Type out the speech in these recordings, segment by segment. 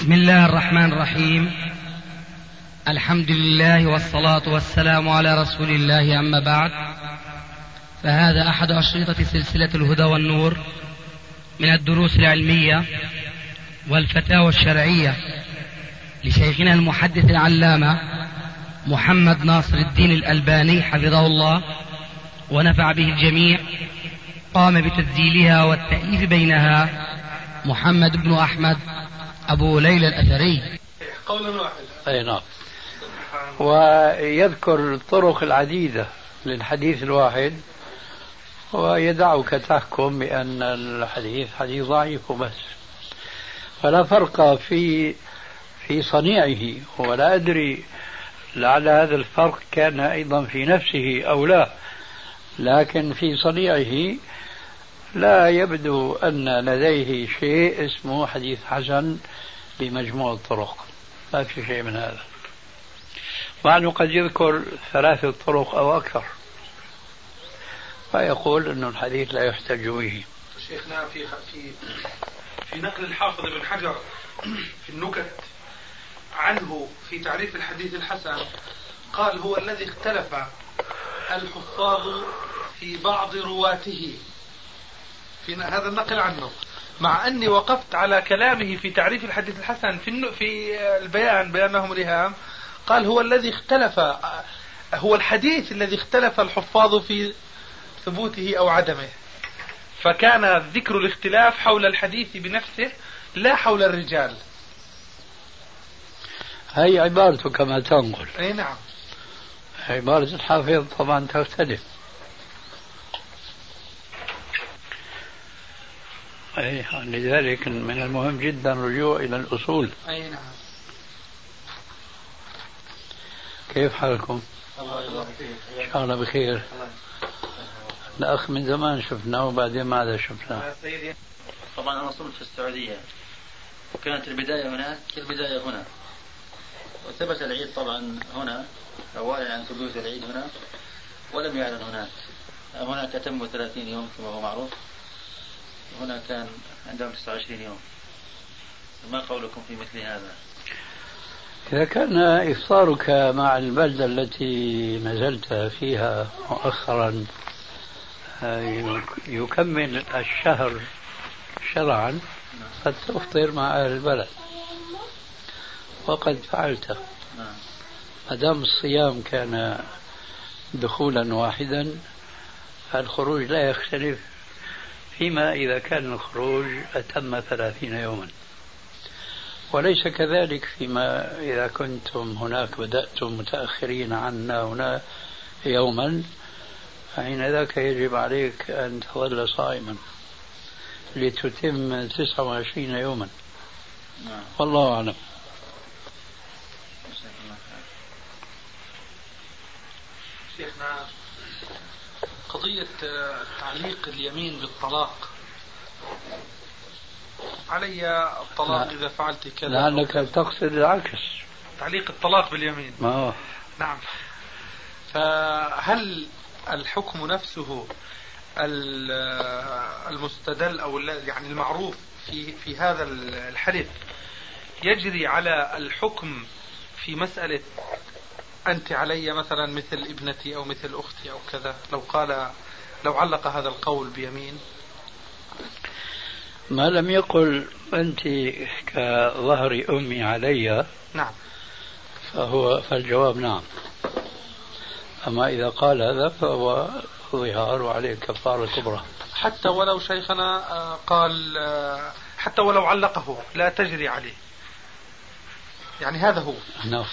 بسم الله الرحمن الرحيم. الحمد لله والصلاة والسلام على رسول الله، أما بعد، فهذا أحد أشرطة سلسلة الهدى والنور من الدروس العلمية والفتاوى الشرعية لشيخنا المحدث العلامة محمد ناصر الدين الألباني حفظه الله ونفع به الجميع. قام بتسجيلها والتأليف بينها محمد بن أحمد أبو ليلى الأثري. قولا واحدا. أي نعم. ويذكر الطرق العديدة للحديث الواحد ويدعك تحكم بأن الحديث حديث ضعيف وبس، فلا فرق في صنيعه، ولا أدري لعل هذا الفرق كان أيضا في نفسه أو لا، لكن في صنيعه لا يبدو أن لديه شيء اسمه حديث حسن بمجموع الطرق، ما في شيء من هذا، مع أنه قد يذكر 3 طرق أو أكثر فيقول أن الحديث لا يحتج به. شيخنا في نقل الحافظ ابن حجر في النكت عنه في تعريف الحديث الحسن قال هو الذي اختلف الحفاظ في بعض رواته، في هذا النقل عنه، مع أني وقفت على كلامه في تعريف الحديث الحسن في البيان بأنهم رهام، قال هو الذي اختلف، هو الحديث الذي اختلف الحفاظ في ثبوته أو عدمه، فكان ذكر الاختلاف حول الحديث بنفسه لا حول الرجال. هي عبارته كما تنقل. أي نعم. عبارة الحافظ طبعا تختلف. أي لذلك من المهم جدا الرجوع إلى الأصول. أي نعم. كيف حالكم؟ إن شاء الله بخير. الأخ من زمان شفناه وبعدين ما عاد شفناه. طبعا أنا صرت في السعودية وكانت البداية هناك البداية هنا، وثبت العيد طبعا هنا، أولا عن ثبوت العيد هنا ولم يعلن هناك. هناك تم 30 يوم كما هو معروف، هنا كان عندهم 29 يوم. ما قولكم في مثل هذا؟ إذا كان إفطارك مع البلدة التي نزلت فيها مؤخرا يكمل الشهر شرعا قد تفطر مع أهل البلد، وقد فعلت. ما دام الصيام كان دخولا واحدا فالخروج لا يختلف، فيما إذا كان الخروج أتم 30 يوما، وليس كذلك فيما إذا كنتم هناك بدأتم متأخرين عنا هنا يوما، فحين ذاك يجب عليك أن تظل صائما لتتم 29 يوما. والله أعلم. شيخنا، قضية تعليق اليمين بالطلاق، علي الطلاق إذا فعلت كذا، لعلك تقصد العكس، تعليق الطلاق باليمين. نعم. فهل الحكم نفسه المستدل أو يعني المعروف في هذا الحديث يجري على الحكم في مسألة أنت علي مثلا مثل ابنتي أو مثل أختي أو كذا، لو علق هذا القول بيمين؟ ما لم يقل أنت كظهر أمي علي، نعم، فالجواب نعم. أما إذا قال هذا فهو ظهار وعليه كفارة كبرى. حتى ولو شيخنا قال حتى ولو علقه لا تجري عليه، يعني هذا هو. نعم.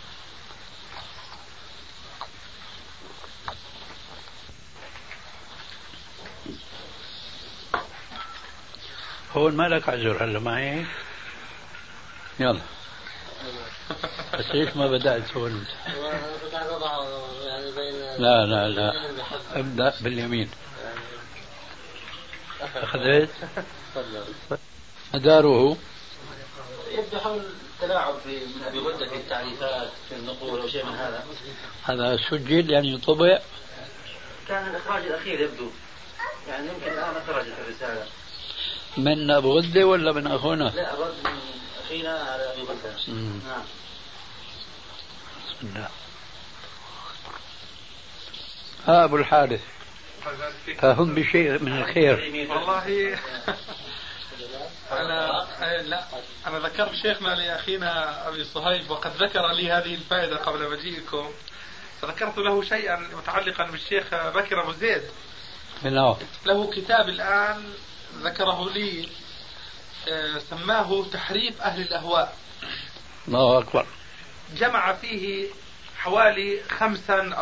هو ما لك عذر هلا معي؟ يلا. بس ليش ما بدأت هون؟ لا ابدأ باليمين. أخذت مداره يبدو حول التلاعب من أبي غدة في التعريفات في النقول أو شيء من هذا. هذا سجل يعني طبع؟ كان الإخراج الأخير يبدو، يعني يمكن الآن خرجت الرسالة. من أبو غدة ولا من أخونا؟ لا، أبو أخينا على أبي غدة. نعم. بسم الله. أبو الحارث فهم بشيء من الخير. والله أنا ذكرت شيخنا لأخينا أبي صهيب وقد ذكر لي هذه الفائدة قبل مجيئكم، فذكرت له شيئا متعلقا بالشيخ بكر أبو زيد. له كتاب الآن ذكره لي سماه تحريف أهل الأهواء. الله أكبر. جمع فيه حوالي 5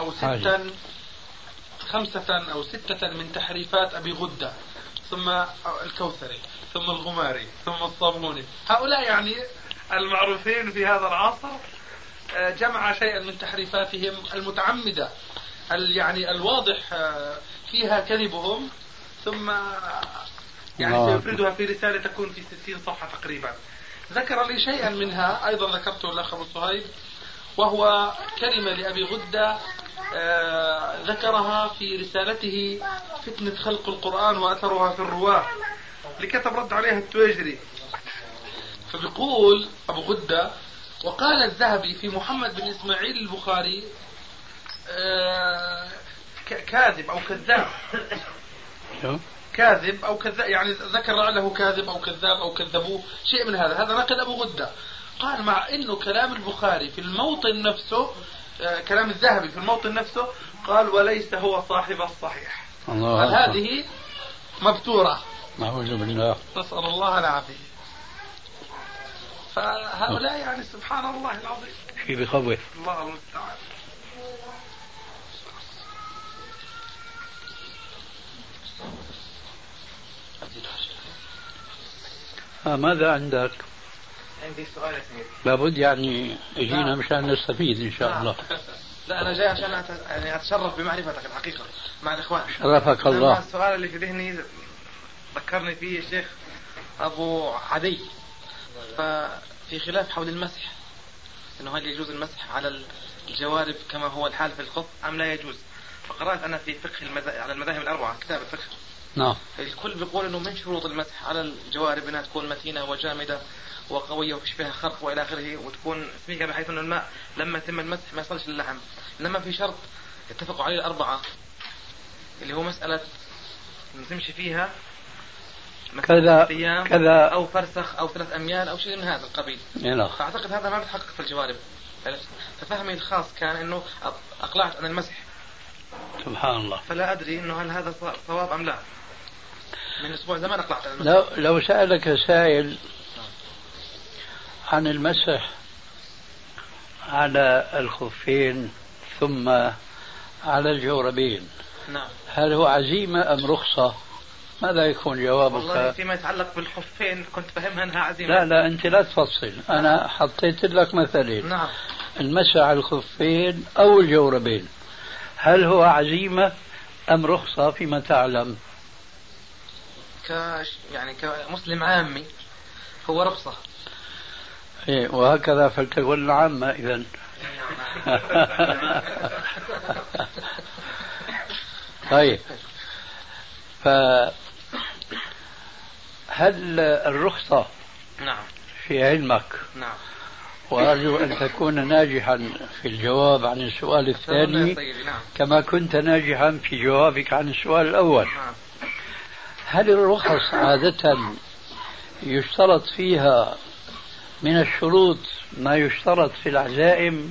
أو 6 من تحريفات أبي غدة، ثم الكوثري، ثم الغماري، ثم الصابوني، هؤلاء يعني المعروفين في هذا العصر. جمع شيئا من تحريفاتهم المتعمدة يعني الواضح فيها كذبهم، ثم يعني سيفردها في رسالة تكون في 60 صفحة تقريبا. ذكر لي شيئا منها أيضا ذكرته الأخ أبو صهيب، وهو كلمة لأبي غدة ذكرها في رسالته فتنة خلق القرآن وأثرها في الرواة، لكتب رد عليها التويجري. فبيقول أبو غدة: وقال الذهبي في محمد بن إسماعيل البخاري كاذب أو كذاب. كاذب أو كذاب، يعني ذكر له كاذب أو كذاب أو كذبوه، شيء من هذا نقل أبو غدة. قال مع إنه كلام البخاري في الموطن نفسه، كلام الذهبي في الموطن نفسه، قال وليس هو صاحب الصحيح. قال هذه مبتورة. نعوذ بالله. نسأل الله العافية. فهؤلاء يعني سبحان الله العظيم شيء بخوف. الله المستعان. ماذا عندك؟ عندي سؤال يا سيدي. لابد يعني اجينا مشان نستفيد ان شاء الله. لا انا جاي عشان يعني اتشرف بمعرفتك الحقيقه مع الاخوان. شرفك الله. السؤال اللي في ذهني ذكرني فيه الشيخ ابو عدي، ففي خلاف حول المسح، انه هل يجوز المسح على الجوارب كما هو الحال في الخف ام لا يجوز؟ فقرات انا في فقه على المذاهب الاربعه كتاب الفقه. نعم. الكل بيقول انه من شروط المسح على الجوارب انها تكون متينه وجامده وقويه وفيش فيها خرق والى اخره، وتكون سميكه بحيث انه الماء لما يتم المسح ما يصلش للحم. انما في شرط اتفقوا عليه الاربعه اللي هو مساله تمشي فيها كذا او فرسخ او 3 أميال او شيء من هذا القبيل. فاعتقد هذا ما بتحقق في الجوارب. ففهمي الخاص كان انه اقلعت عن المسح. سبحان الله. فلا ادري انه هل هذا صواب ام لا. من اسبوع زمان اقلعت عن المسح. لو سألك سائل عن المسح على الخفين ثم على الجوربين، نعم، هل هو عزيمة أم رخصة؟ ماذا يكون جوابك؟ والله فيما يتعلق بالخفين كنت فهمها أنها عزيمة. لا أنت لا تفصل، أنا حطيت لك مثلين. نعم. المسح على الخفين أو الجوربين، هل هو عزيمة أم رخصة فيما تعلم؟ يعني كمسلم عامي هو رخصة. إيه، وهكذا فلتكن العامة إذن. طيب، فهل الرخصة نعم في علمك؟ نعم. وأرجو أن تكون ناجحا في الجواب عن السؤال الثاني نعم. كما كنت ناجحا في جوابك عن السؤال الأول. نعم. هل الرخص عادة يشترط فيها من الشروط ما يشترط في العزائم؟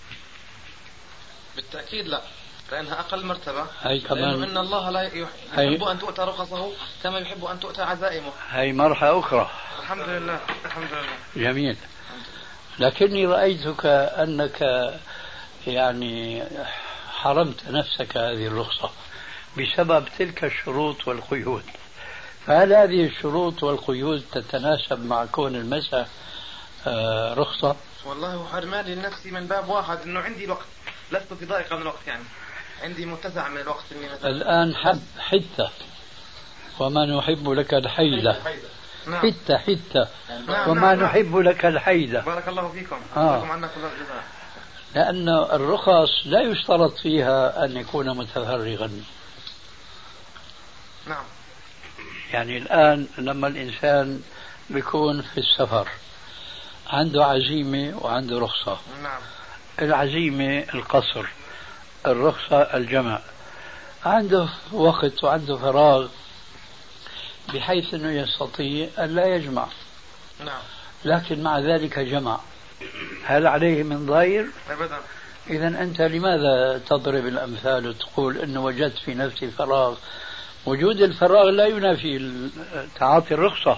بالتأكيد لا، لأنها أقل مرتبة. هي كمان لأنه إن الله لا يحب أن تؤتى رخصه كما يحب أن تؤتى عزائمه. هي مرحلة أخرى. الحمد لله. الحمد لله. جميل. لكني رأيتك أنك يعني حرمت نفسك هذه الرخصة بسبب تلك الشروط والقيود، فهل هذه الشروط والقيود تتناسب مع كون المسح رخصة؟ والله حرماني لنفسي من باب واحد، انه عندي الوقت، لست في ضائقة من الوقت، يعني عندي متسع من الوقت. الآن حتة وما نحب لك الحيلة. نعم. حتة وما نحب لك الحيلة. بارك الله فيكم. بارك عنا كل الجزاء. لأن الرخص لا يشترط فيها أن يكون متفرغا. نعم. يعني الآن لما الإنسان بيكون في السفر عنده عزيمة وعنده رخصة. نعم. العزيمة القصر، الرخصة الجمع. عنده وقت وعنده فراغ بحيث أنه يستطيع أن لا يجمع. نعم. لكن مع ذلك جمع، هل عليه من ضير؟ أبدا. إذا أنت لماذا تضرب الأمثال وتقول أنه وجدت في نفسي فراغ؟ وجود الفراغ لا ينافي تعاطي الرخصة.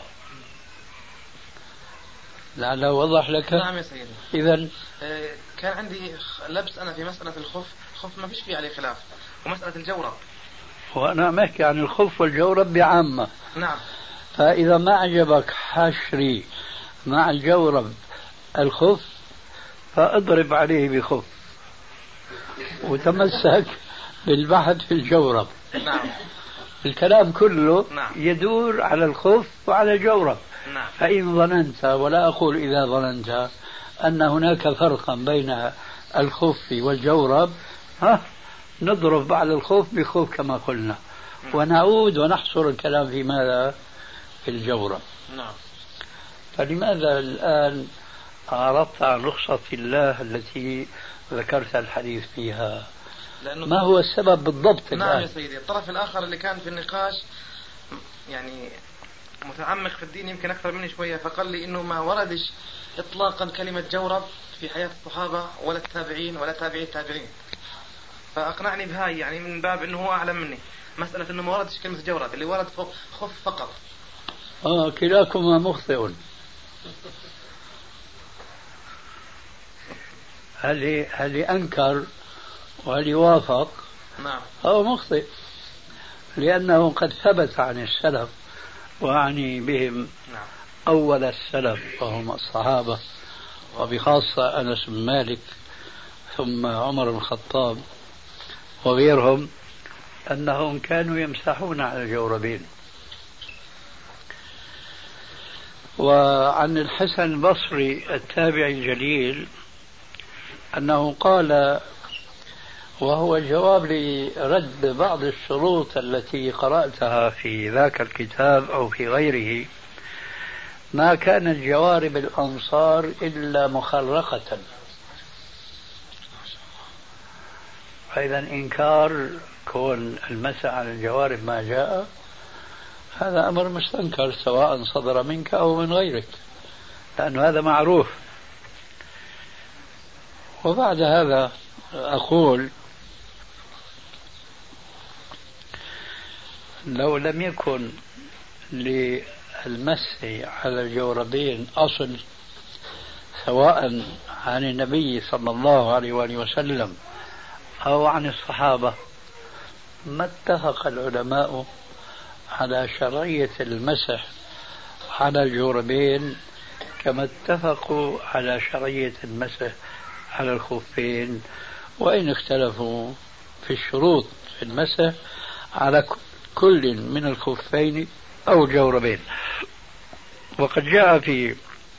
لعله وضح لك. نعم يا سيدي. إذا كان عندي لبس أنا في مسألة الخف ما فيش فيه عليه خلاف، ومسألة الجورب. وأنا ما أحكي عن الخف والجورب بعامة. نعم. فإذا ما عجبك حشري مع الجورب الخف فاضرب عليه بخف وتمسك بالبحث في الجورب. نعم. الكلام كله نعم. يدور على الخف وعلى الجورب. نعم. فإن ظننت، ولا أقول إذا ظننت، أن هناك فرقا بين الخف والجورب، نضرب على الخف بخف كما قلنا، ونعود ونحصر الكلام في ماذا؟ في الجورب. نعم. فلماذا الآن أعرضت عن رخصة الله التي ذكرت الحديث فيها؟ ما هو السبب بالضبط؟ نعم الآن يا سيدي، الطرف الآخر اللي كان في النقاش يعني متعمق في الدين يمكن أكثر مني شوية، فقال لي إنه ما وردش إطلاقا كلمة جورب في حياة الصحابة ولا التابعين ولا تابعي التابعين، فأقنعني بهاي يعني من باب إنه هو أعلم مني. مسألة إنه ما وردش كلمة جورب، اللي ورد خف فقط. كلاكما مخطئ. هل أنكر وهل وافق؟ نعم. هو مخطئ، لأنه قد ثبت عن السلف، وأعني بهم نعم. أول السلف وهم الصحابة، وبخاصة أنس بن مالك ثم عمر بن الخطاب وغيرهم، أنهم كانوا يمسحون على الجوربين. وعن الحسن البصري التابعي الجليل أنه قال، وهو جواب لرد بعض الشروط التي قرأتها في ذاك الكتاب أو في غيره: ما كانت جوارب الأنصار إلا مخرقة. فإذا إنكار كون المسح على الجوارب ما جاء هذا أمر مستنكر، سواء صدر منك أو من غيرك، لأن هذا معروف. وبعد هذا أقول: لو لم يكن للمسح على الجوربين أصل سواء عن النبي صلى الله عليه وآله وسلم أو عن الصحابة، ما اتفق العلماء على شرعية المسح على الجوربين كما اتفقوا على شرعية المسح على الخفين، وإن اختلفوا في الشروط في المسح على كل من الخفين أو الجوربين. وقد جاء في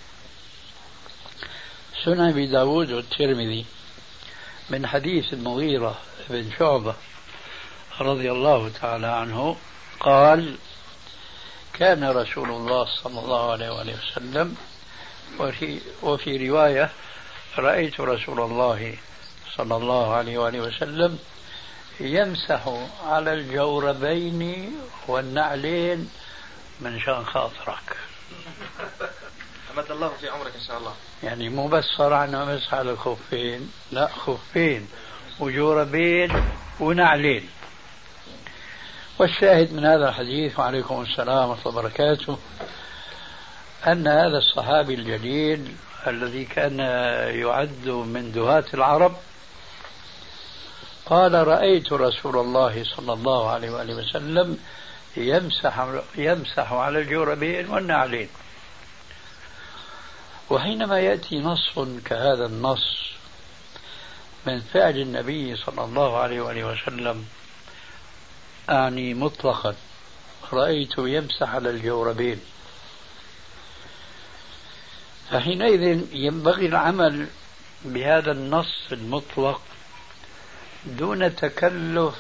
سنن أبي داود والترمذي من حديث المغيرة بن شعبة رضي الله تعالى عنه قال: كان رسول الله صلى الله عليه وآله وسلم، وفي رواية: رأيت رسول الله صلى الله عليه وآله وسلم يمسح على الجوربين والنعلين من شان خاطرك. أمد الله في عمرك إن شاء الله. يعني مو بس صار عنا مسح على الخفين، لا، خفين وجوربين ونعلين. والشاهد من هذا الحديث، وعليكم السلام ورحمة الله وبركاته، أن هذا الصحابي الجليل الذي كان يعد من دهاة العرب قال: رأيت رسول الله صلى الله عليه وآله وسلم يمسح على الجوربين والنعلين. وحينما يأتي نص كهذا النص من فعل النبي صلى الله عليه وآله وسلم، أعني مطلقا رأيت يمسح على الجوربين، فحينئذ ينبغي العمل بهذا النص المطلق دون تكلف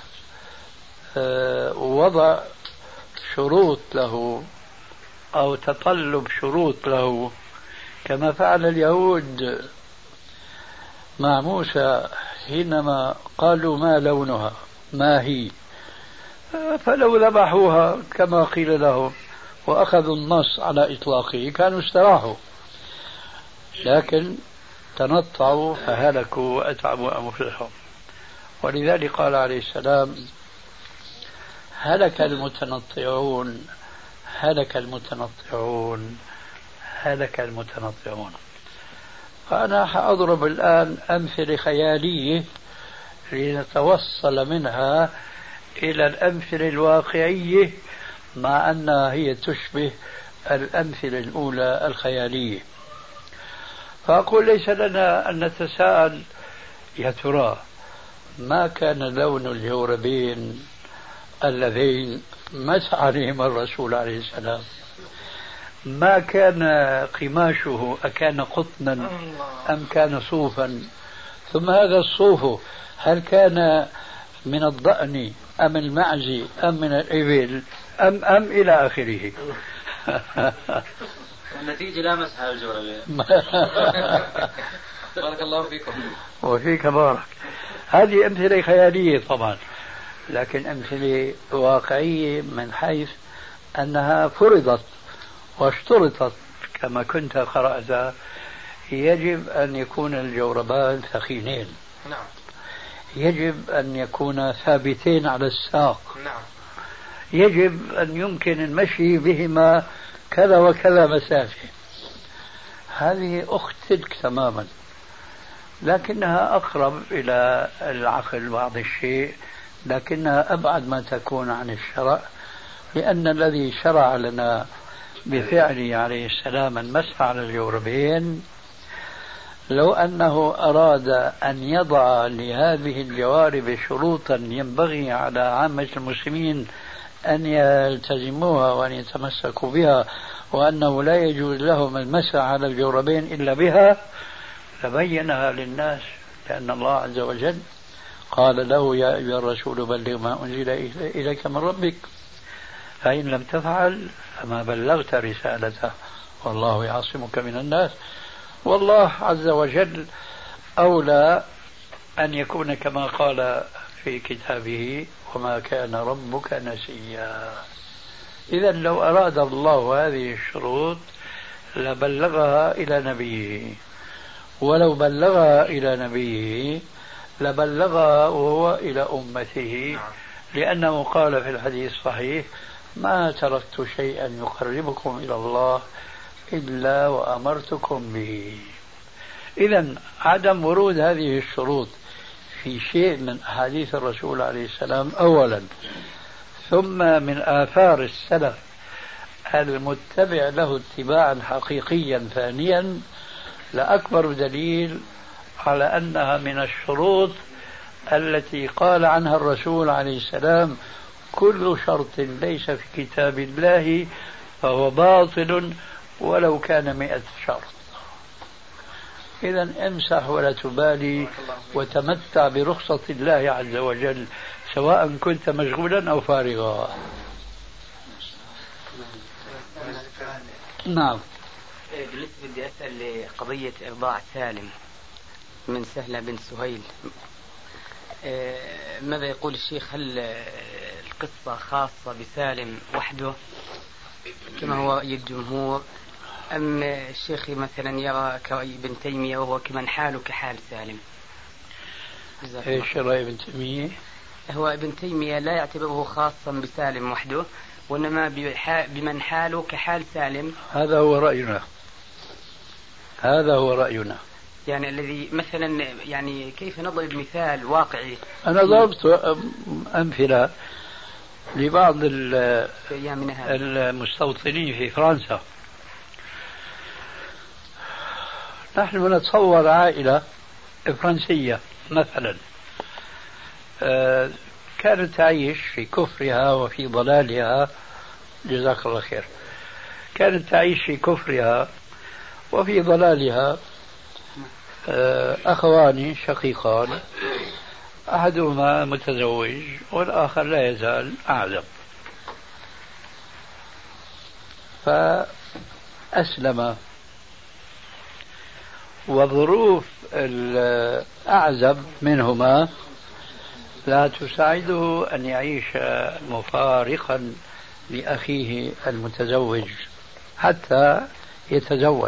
وضع شروط له أو تطلب شروط له كما فعل اليهود مع موسى حينما قالوا ما لونها ما هي، فلو ذبحوها كما قيل لهم وأخذوا النص على إطلاقه كانوا استراحوا، لكن تنطعوا فهلكوا وأتعبوا أنفسهم. ولذلك قال عليه السلام هلك المتنطعون هلك المتنطعون هلك المتنطعون. فأنا سأضرب الآن أمثلة خيالية لنتوصل منها إلى الأمثلة الواقعية، مع أنها هي تشبه الأمثلة الأولى الخيالية. فأقول ليس لنا أن نتساءل يا ترى ما كان لون الجوربين اللذين مسح عليهما الرسول عليه السلام، ما كان قماشه أكان قطنا أم كان صوفا، ثم هذا الصوف هل كان من الضأن أم المعز أم من الإبل أم إلى آخره. النتيجة لا مسح على الجوربين. بارك الله فيكم. وفيك بارك. هذه أمثلة خيالية طبعا، لكن أمثلة واقعية من حيث أنها فرضت واشترطت كما كنت قرأت. يجب أن يكون الجوربان ثخينين، نعم. يجب أن يكون ثابتين على الساق، نعم. يجب أن يمكن المشي بهما كذا وكذا مسافة. هذه أختلك تماما، لكنها أقرب إلى العقل بعض الشيء، لكنها أبعد ما تكون عن الشرع، لأن الذي شرع لنا بفعله عليه السلام المسح على الجوربين لو أنه أراد أن يضع لهذه الجوارب شروطا ينبغي على عامة المسلمين أن يلتزموها وأن يتمسكوا بها، وأنه لا يجوز لهم المسح على الجوربين إلا بها، فبينها للناس، لأن الله عز وجل قال له يا أيها الرسول بلغ ما أنزل إليك من ربك، فإن لم تفعل فما بلغت رسالته والله يعصمك من الناس. والله عز وجل أولى أن يكون كما قال في كتابه وما كان ربك نسيا. إذا لو أراد الله هذه الشروط لبلغها إلى نبيه، ولو بلغها إلى نبيه لبلغها وهو إلى أمته، لأنه قال في الحديث الصحيح ما تركت شيئا يقربكم إلى الله إلا وأمرتكم به. إذن عدم ورود هذه الشروط في شيء من أحاديث الرسول عليه السلام أولا، ثم من آثار السلف المتبع له اتباعا حقيقيا ثانيا، لأكبر دليل على أنها من الشروط التي قال عنها الرسول عليه السلام كل شرط ليس في كتاب الله فهو باطل ولو كان 100 شرط. إذن امسح ولا تبالي وتمتع برخصة الله عز وجل سواء كنت مشغولا أو فارغا. نعم. بالنسبة بدي أسأل لقضية إرضاع سالم من سهلة بن سهيل، ماذا يقول الشيخ؟ هل القصة خاصة بسالم وحده كما هو الجمهور، أم الشيخ مثلا يرى كابن تيمية وهو كمن حاله كحال سالم؟ ايش رأي ابن تيمية؟ هو ابن تيمية لا يعتبره خاصا بسالم وحده، وإنما بمن حاله كحال سالم. هذا هو رأينا، هذا هو رأينا. يعني الذي مثلا يعني كيف نضرب مثال واقعي؟ أنا ضربت أمثلة لبعض المستوطنين في فرنسا. نحن نتصور عائلة فرنسية مثلا كانت تعيش في كفرها وفي ضلالها، جزاك الله خير، كانت تعيش في كفرها وفي ضلالها أخوان شقيقان، أحدهما متزوج والآخر لا يزال أعزب، فأسلم وظروف الأعزب منهما لا تساعده أن يعيش مفارقا لأخيه المتزوج حتى يتزوج.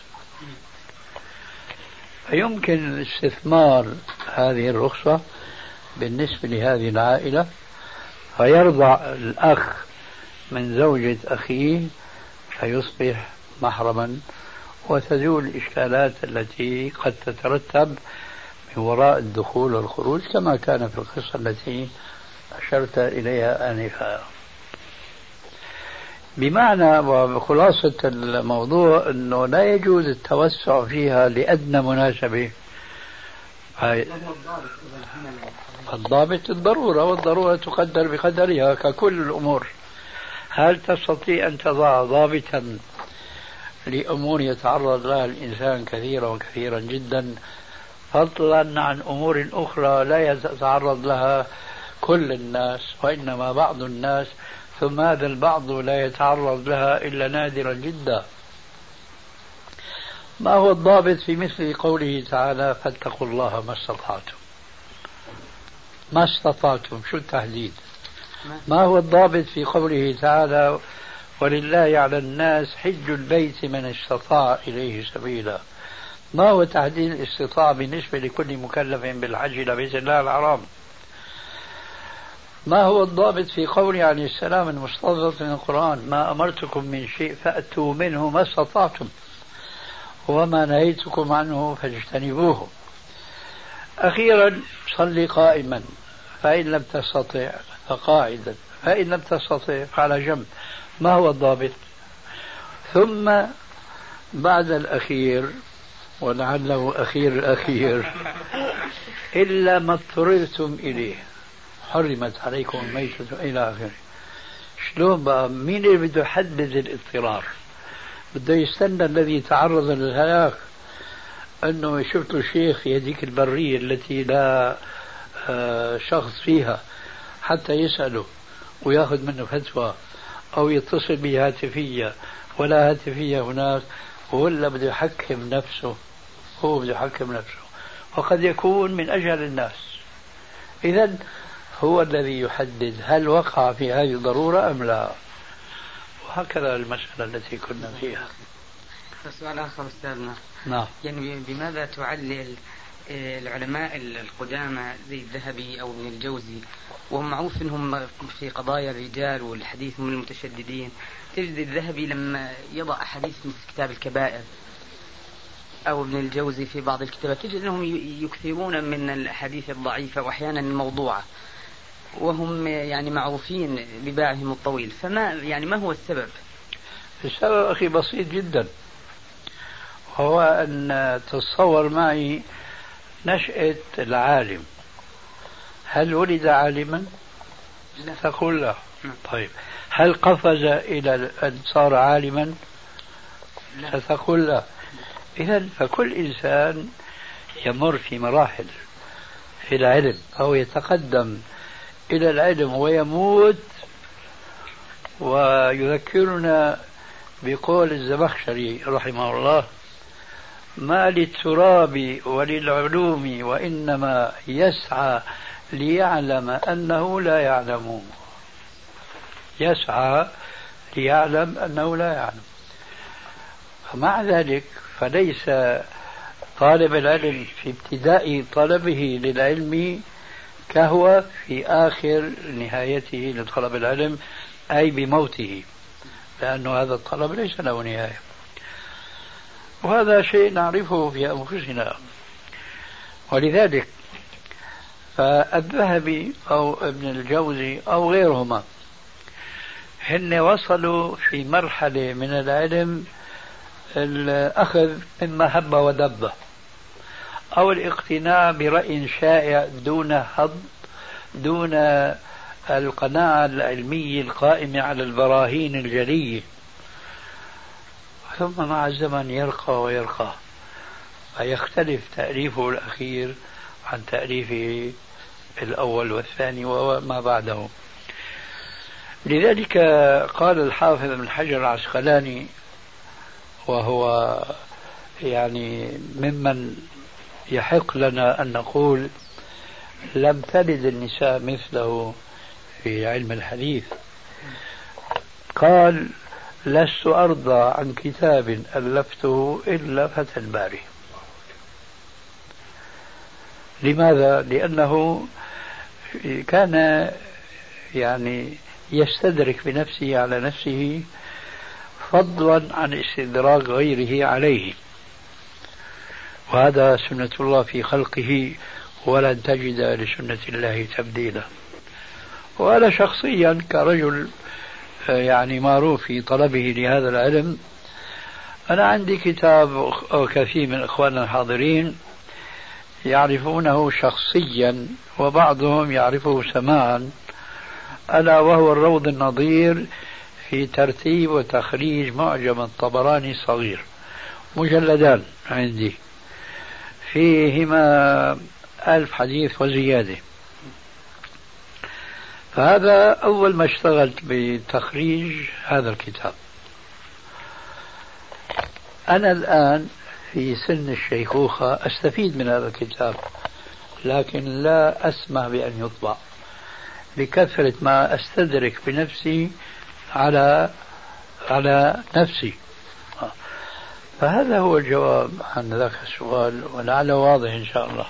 فيمكن استثمار هذه الرخصة بالنسبة لهذه العائلة، فيرضع الأخ من زوجة أخيه فيصبح محرما، وتزول الإشكالات التي قد تترتب من وراء الدخول والخروج كما كان في القصة التي أشرت إليها آنفا. بمعنى وخلاصة الموضوع أنه لا يجوز التوسع فيها لأدنى مناسبة. الضابط الضرورة، والضرورة تقدر بقدرها ككل الأمور. هل تستطيع أن تضع ضابطا لأمور يتعرض لها الإنسان كثيرا وكثيرا جدا، فضلا عن أمور أخرى لا يتعرض لها كل الناس وإنما بعض الناس، ثم هذا البعض لا يتعرض لها إلا نادرا جدا؟ ما هو الضابط في مثل قوله تعالى فاتقوا الله ما استطعتم؟ ما استطعتم شو التحديد؟ ما هو الضابط في قوله تعالى ولله على الناس حج البيت من استطاع إليه سبيلا؟ ما هو تحديد الاستطاعة بالنسبة لكل مكلف بالحج إلى بيت الله الحرام؟ ما هو الضابط في قوله عليه السلام المستضبط من القرآن ما أمرتكم من شيء فأتوا منه ما استطعتم وما نهيتكم عنه فاجتنبوه؟ أخيرا صلي قائما فإن لم تستطع فقاعدا فإن لم تستطع فعلى جنب. ما هو الضابط؟ ثم بعد الأخير ولعله أخير الأخير إلا ما اضطررتم إليه حرمت عليكم الميتة إلى آخره. شلون بقى؟ مين اللي بده يحدد الاضطرار؟ بده يستنى الذي تعرض للهلاك أنه شفت الشيخ يديك البرية التي لا شخص فيها حتى يسأله ويأخذ منه فتوى، أو يتصل به هاتفية ولا هاتفية هناك، ولا بده يحكم نفسه؟ هو بده يحكم نفسه، وقد يكون من أجهل الناس. إذن هو الذي يحدد هل وقع في هذه الضرورة أم لا، وهكذا المسألة التي كنا فيها. سؤال آخر أستاذنا. نعم. يعني بماذا تعلل العلماء القدامى زي الذهبي أو ابن الجوزي، وهم معروف أنهم في قضايا الرجال والحديث من المتشددين، تجد الذهبي لما يضع حديث مثل كتاب الكبائر أو ابن الجوزي في بعض الكتابات تجد أنهم يكثرون من الحديث الضعيفة وأحيانا الموضوعة، وهم يعني معروفين بباعهم الطويل. فما يعني ما هو السبب؟ السبب أخي بسيط جدا، هو أن تتصور معي نشأة العالم. هل ولد عالما؟ لا. تقول لا. طيب هل قفز إلى أن صار عالما؟ لا. تقول لا. إذن فكل إنسان يمر في مراحل في العلم أو يتقدم إلى العلم ويموت. ويذكرنا بقول الزمخشري رحمه الله ما للتراب وللعلوم وإنما يسعى ليعلم أنه لا يعلم. يسعى ليعلم أنه لا يعلم. فمع ذلك فليس طالب العلم في ابتداء طلبه للعلم كهو في آخر نهايته لطلب العلم، أي بموته، لأن هذا الطلب ليس له نهاية. وهذا شيء نعرفه في أنفسنا. ولذلك فالذهبي أو ابن الجوزي أو غيرهما هن وصلوا في مرحلة من العلم الأخذ مما هب ودب، أو الاقتناع برأي شائع دون هض، دون القناعة العلمية القائمة على البراهين الجلية. ثم مع الزمن يرقى ويرقى، فيختلف تأليفه الأخير عن تأليفه الأول والثاني وما بعده. لذلك قال الحافظ ابن حجر العسقلاني وهو يعني ممن يحق لنا أن نقول لم تلد النساء مثله في علم الحديث. قال: لست أرضى عن كتاب ألفته إلا فتح الباري. لماذا؟ لأنه كان يعني يستدرك بنفسه على نفسه فضلا عن استدراك غيره عليه، وهذا سنة الله في خلقه ولن تجد لسنة الله تبديلا. وأنا شخصيا كرجل يعني معروف في طلبه لهذا العلم، أنا عندي كتاب كثير من إخواننا الحاضرين يعرفونه شخصيا وبعضهم يعرفه سماعا، ألا وهو الروض النظير في ترتيب وتخريج معجم الطبراني الصغير، مجلدان عندي فيهما 1000 حديث وزيادة. فهذا أول ما اشتغلت بتخريج هذا الكتاب. أنا الآن في سن الشيخوخة أستفيد من هذا الكتاب، لكن لا أسمح بأن يطبع لكثرة ما أستدرك بنفسي على نفسي. فهذا هو الجواب عن ذاك السؤال، ولعله واضح إن شاء الله.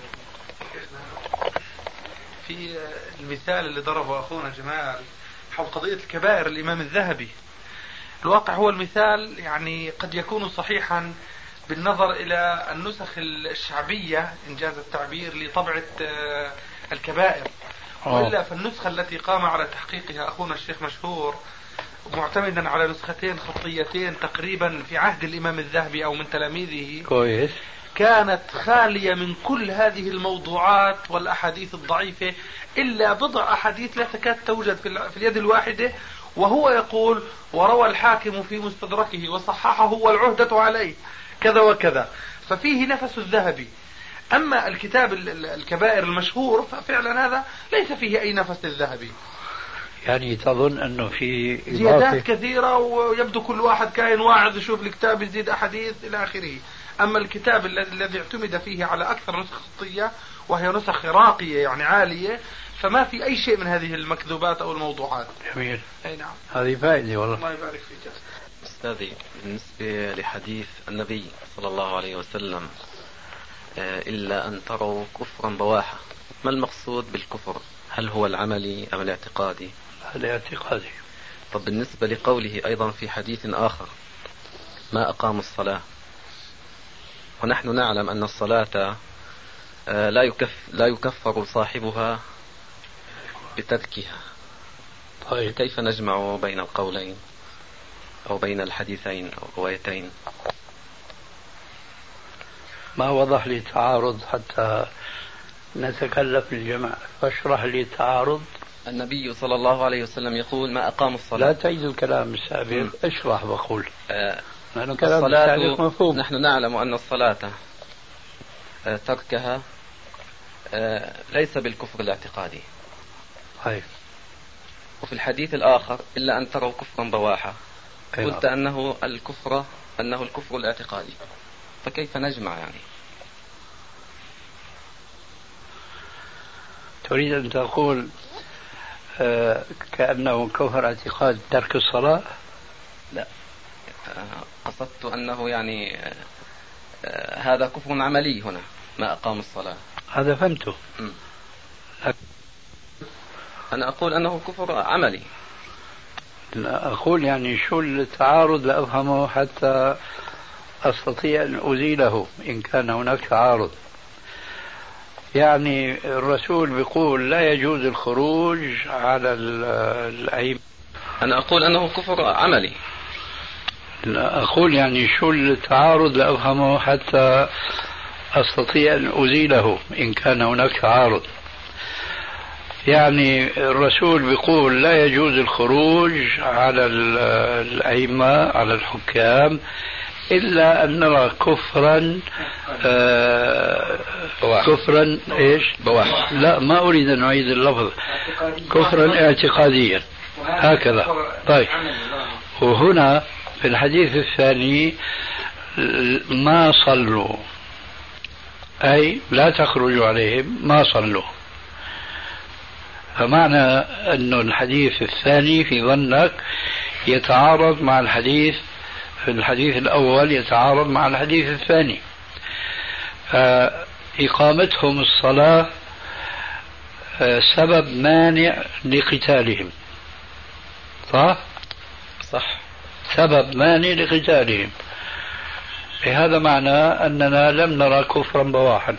في المثال اللي ضربه أخونا جمال حول قضية الكبائر الإمام الذهبي، الواقع هو المثال يعني قد يكون صحيحا بالنظر إلى النسخ الشعبية إنجاز التعبير لطبعة الكبائر، وإلا فالنسخة التي قام على تحقيقها أخونا الشيخ مشهور معتمدا على نسختين خطيتين تقريبا في عهد الإمام الذهبي أو من تلاميذه كويس، كانت خالية من كل هذه الموضوعات والأحاديث الضعيفة إلا بضع أحاديث لا تكاد توجد في اليد الواحدة، وهو يقول: وروى الحاكم في مستدركه وصححه والعهدة عليه كذا وكذا، ففيه نفس الذهبي. أما الكتاب الكبائر المشهور ففعلا هذا ليس فيه أي نفس الذهبي، يعني تظن أنه في زيادات كثيرة ويبدو كل واحد كائن واعظ يشوف الكتاب يزيد أحاديث إلى آخره. أما الكتاب الذي اعتمد فيه على أكثر نسخ خطية وهي نسخ راقية يعني عالية، فما في أي شيء من هذه المكذوبات أو الموضوعات. جميل. أي نعم، هذه فائدة والله. الله يبارك فيك. أستاذي، بالنسبة لحديث النبي صلى الله عليه وسلم إلا أن تروا كفرا بواحا، ما المقصود بالكفر؟ هل هو العملي أم الاعتقادي؟ الاعتقادي. طب بالنسبة لقوله أيضا في حديث آخر: ما أقاموا الصلاة، ونحن نعلم أن الصلاة لا يكفر صاحبها بتركها. طيب كيف نجمع بين القولين أو بين الحديثين أو الروايتين؟ ما وضح لي تعارض حتى نتكلف الجمع، فاشرح لي التعارض. النبي صلى الله عليه وسلم يقول: ما أقاموا الصلاة. لا تعيد الكلام السابق، اشرح وقول. لأنه كلام الصلاة السابق مفهوم. نحن نعلم أن الصلاة تركها ليس بالكفر الاعتقادي. طيب. وفي الحديث الآخر: إلا أن تروا كفرا بواحا، قلت أنه الكفر الاعتقادي، فكيف نجمع يعني؟ تريد أن تقول كأنه كفر اعتقاد ترك الصلاة؟ لا، قصدت أنه يعني هذا كفر عملي هنا، ما أقام الصلاة. هذا فهمته. أنا أقول أنه كفر عملي. لا أقول يعني شو التعارض لأفهمه حتى أستطيع أن أزيله إن كان هناك تعارض. يعني الرسول بيقول لا يجوز الخروج على الأئمة. أنا أقول أنه كفر عملي. لا أقول يعني شو التعارض لأفهمه حتى أستطيع أن أزيله إن كان هناك تعارض. يعني الرسول بيقول لا يجوز الخروج على الأئمة على الحكام إلا أن نرى كفرا كفرا إيش بواح. لا ما أريد أن أعيد اللفظ. كفرا اعتقاديا هكذا. طيب، وهنا في الحديث الثاني ما صلوا، أي لا تخرجوا عليهم ما صلوا. فمعنى أن الحديث الثاني في ظنك يتعارض مع الحديث في الحديث الأول، يتعارض مع الحديث الثاني. فإقامتهم الصلاة سبب مانع لقتالهم، صح؟ صح. سبب مانع لقتالهم. بهذا معنى أننا لم نرى كفرا بواحا،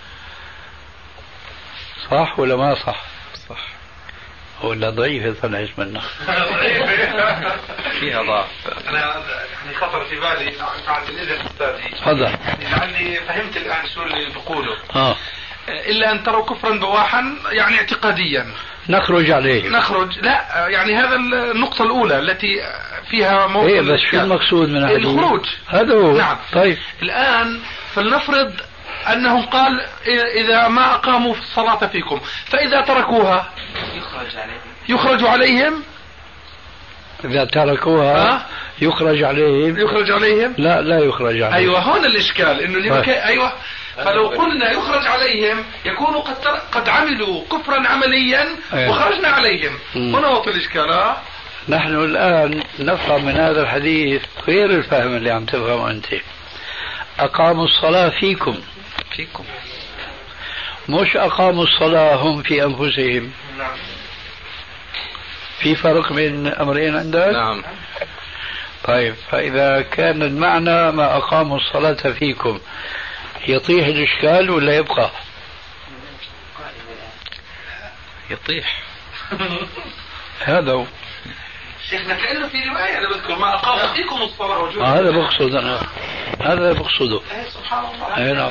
صح ولا ما صح؟ صح. ولا ضعيفة طلعت منا؟ فيها ضعف. أنا يعني خطر في بالي بعد الإذن أستاذي، تفضل. لعلي فهمت الآن شو اللي بقوله. إلا أن تروا كفرا بواحا يعني اعتقاديا نخرج عليه. نخرج، لا يعني هذا النقطة الأولى التي فيها موضوع. إيه بس شو المقصود من الحديث؟ الخروج. هذا هو. نعم. طيب الآن فلنفرض أنهم قال إذا ما أقاموا الصلاة فيكم، فإذا تركوها يخرج عليهم. إذا تركوها يخرج عليهم. يخرج عليهم؟ لا لا يخرج عليهم. أيوة هون الإشكال إنه أيوة. فلو قلنا يخرج عليهم يكونوا قد عملوا كفرا عمليا وخرجنا عليهم. هنا وقت الإشكال. نحن الآن نفهم من هذا الحديث غير الفهم اللي عم تفهمه أنت. أقاموا الصلاة فيكم، مش أقاموا الصلاة هم في أنفسهم. نعم. في فرق بين أمرين عندك؟ نعم. طيب فإذا كان المعنى ما أقاموا الصلاة فيكم يطيح الإشكال ولا يبقى؟ يطيح. هذا هو. شيخنا كأنه في رواية أنا بذكر ما أقام فيكم الصلاة. هذا بقصد أنا، هذا بقصده. سبحان الله. نعم.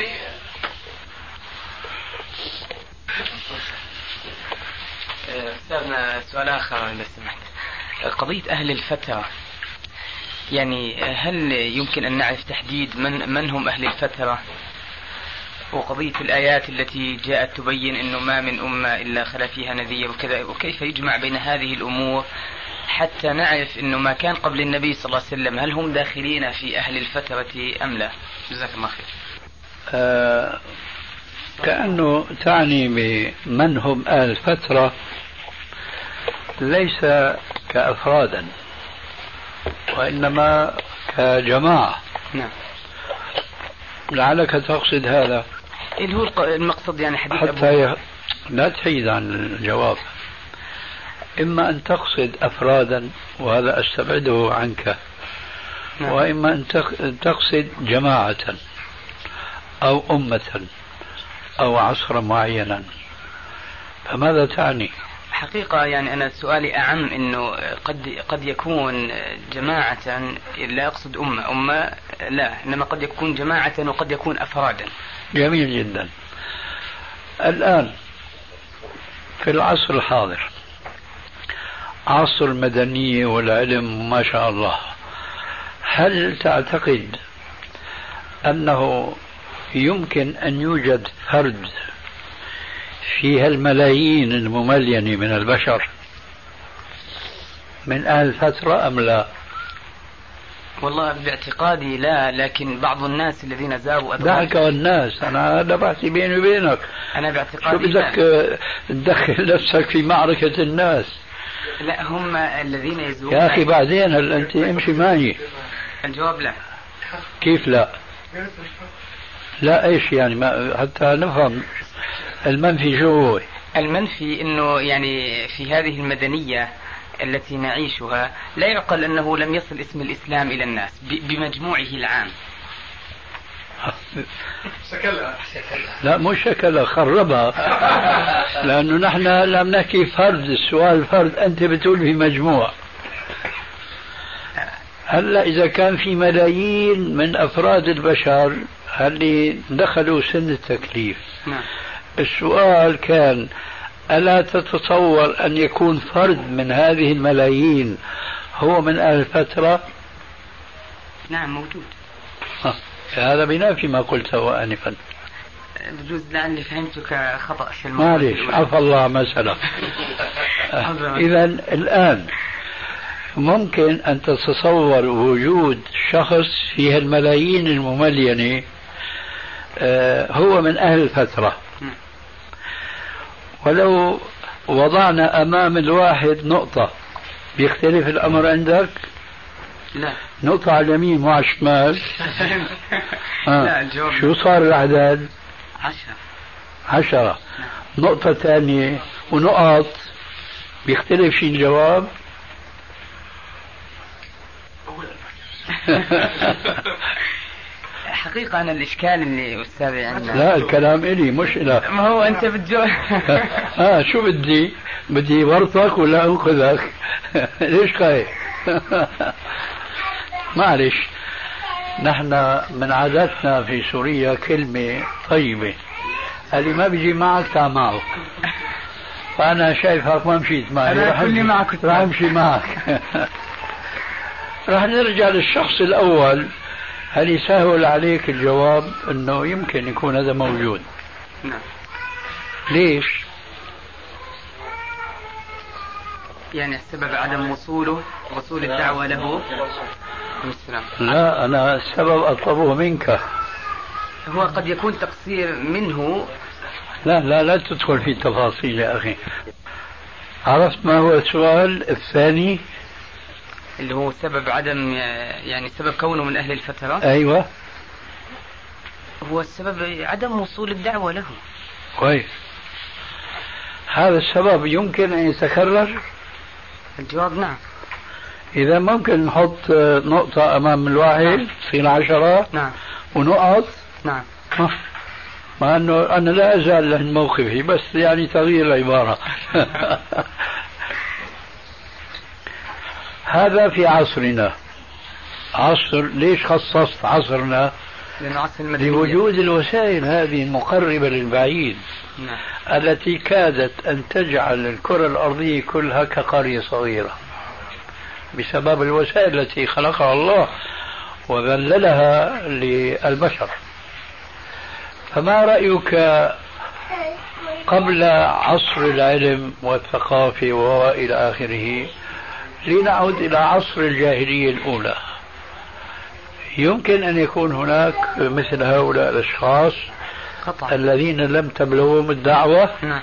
أستاذنا سؤال آخر إذا سمحت. قضية أهل الفترة، يعني هل يمكن أن نعرف تحديد من هم أهل الفترة؟ وقضية الآيات التي جاءت تبين أنه ما من أمة إلا خلا فيها نذير وكذا، وكيف يجمع بين هذه الأمور حتى نعرف أنه ما كان قبل النبي صلى الله عليه وسلم هل هم داخلين في أهل الفترة أم لا؟ جزاك الله خير. كأنه تعني بمن هم أهل الفترة ليس كأفرادا وإنما كجماعة. نعم. لعلك تقصد هذا. اللي هو المقصد يعني حديث حتى لا تحيد عن الجواب. إما أن تقصد أفرادا وهذا أستبعده عنك. نعم. وإما أن تقصد جماعة أو أمة أو عصرا معينا. فماذا تعني؟ حقيقة يعني أنا سؤالي أعم أنه قد يكون جماعة، لا أقصد أمة لا، إنما قد يكون جماعة وقد يكون أفرادا. جميل جدا. الآن في العصر الحاضر، عصر المدنية والعلم ما شاء الله، هل تعتقد أنه يمكن أن يوجد فرد فيها الملايين المملينة من البشر من أهل الفترة أم لا؟ والله باعتقادي لا، لكن بعض الناس الذين زاروا دعك والناس، أنا هذا بحثي بيني وبينك. أنا باعتقادي شو بدك تدخل نفسك في معركة الناس؟ لا، هم الذين يزورون. يا أخي بعدين هل أنت امشي معي. الجواب لا. كيف لا؟ لا ايش يعني؟ ما حتى نفهم المنفي شو هو؟ المنفي انه يعني في هذه المدنية التي نعيشها لا يعقل انه لم يصل اسم الاسلام الى الناس بمجموعه العام. لا مو شكلها، خربها. لانه نحن لم نحكي فرد، السؤال فرد، انت بتقول في مجموع. هلا اذا كان في ملايين من افراد البشر اللي دخلوا سن التكليف، السؤال كان ألا تتصور أن يكون فرد من هذه الملايين هو من أهل الفترة؟ نعم موجود. هذا بنافي ما قلته آنفا. بجوز لعلي فهمتك خطأ في الموضوع. معلش عفى الله مسألة. إذا الآن ممكن أن تتصور وجود شخص فيها الملايين المملينة هو من أهل الفترة، ولو وضعنا أمام الواحد نقطة بيختلف الأمر عندك؟ لا. نقطة على اليمين مو على الشمال. لا الجواب شو صار الأعداد؟ 10. نقطة ثانية ونقط بيختلف شيء الجواب؟ حقيقة أنا الإشكال اللي أستاذي عندنا، لا الكلام إلي مش إلك. ما هو أنت بتجاوب. شو بدي ورطك ولا أنقذك؟ ليش خايف؟ معلش، نحن من عاداتنا في سوريا كلمة طيبة، اللي ما بيجي معك تعال معه. فأنا شايفك ما مشيت معي، أنا كلي معك راح أمشي معك. راح نرجع للشخص الأول. هل يسهل عليك الجواب أنه يمكن يكون هذا موجود؟ نعم. ليش؟ يعني السبب عدم وصول الدعوة له. لا، أنا السبب أطلبه منك. هو قد يكون تقصير منه. لا تدخل في تفاصيل يا أخي. عرفت ما هو السؤال الثاني؟ اللي هو سبب عدم، يعني سبب كونه من أهل الفترة. أيوة، هو السبب عدم وصول الدعوة له. كويس. هذا السبب يمكن أن يتكرر؟ الجواب نعم. إذا ممكن نحط نقطة أمام الواحد تصير 10. نعم. ونقط. نعم. مع أنه أنا لا أزال عند موقفي، بس يعني تغيير العبارة. هذا في عصرنا. ليش خصصت عصرنا؟ لوجود الوسائل هذه المقربة للبعيد. نعم. التي كادت أن تجعل الكرة الأرضية كلها كقرية صغيرة بسبب الوسائل التي خلقها الله وذللها للبشر. فما رأيك قبل عصر العلم والثقافة وإلى آخره، لنعود إلى عصر الجاهلية الأولى؟ يمكن أن يكون هناك مثل هؤلاء الأشخاص قطع. الذين لم تبلغهم الدعوة. نعم.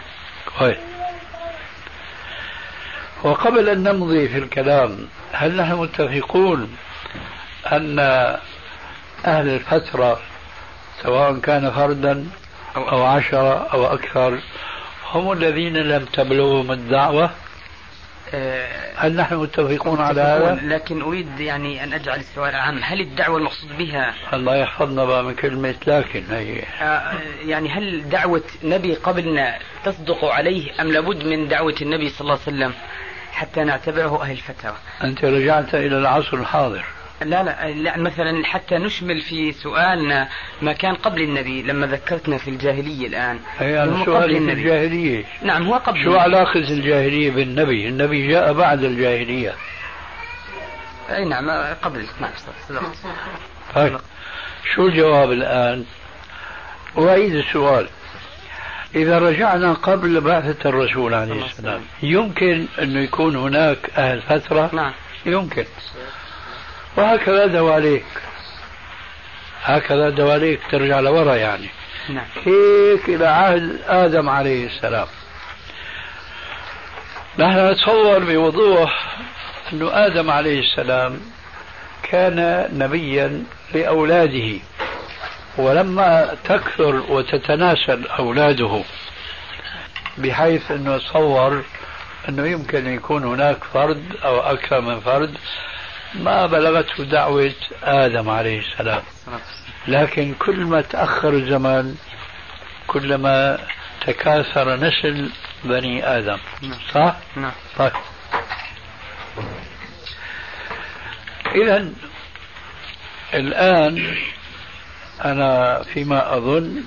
وقبل أن نمضي في الكلام، هل نحن متفقون أن أهل الفترة سواء كان فردا أو 10 أو أكثر هم الذين لم تبلغهم الدعوة؟ هل نحن متفقون على هذا؟ لكن أريد يعني أن أجعل السؤال عام. هل الدعوة المقصود بها، الله يحفظنا بقى من كلمة لكن هي يعني هل دعوة نبي قبلنا تصدق عليه أم لابد من دعوة النبي صلى الله عليه وسلم حتى نعتبره أهل فترة؟ أنت رجعت إلى العصر الحاضر. لا مثلا حتى نشمل في سؤالنا ما كان قبل النبي، لما ذكرتنا في الجاهلية الآن. يعني سؤال في الجاهلية. نعم هو قبل. شو علاقة الجاهلية بالنبي؟ النبي جاء بعد الجاهلية. أي نعم قبل. نعم. طيب شو الجواب الآن؟ أعيد السؤال. إذا رجعنا قبل بعثة الرسول عليه السلام، يمكن أن يكون هناك أهل فترة؟ نعم يمكن. وهكذا دواليك، ترجع لورا يعني. نعم. هيك إلى عهد آدم عليه السلام. نحن نتصور بوضوح أن آدم عليه السلام كان نبيا لأولاده، ولما تكثر وتتناسل أولاده بحيث أنه تصور أنه يمكن أن يكون هناك فرد أو أكثر من فرد، ما بلغته دعوة آدم عليه السلام. لكن كل ما تأخر الزمان كلما تكاثر نسل بني آدم. صح؟ نعم. طيب إذن الآن أنا فيما أظن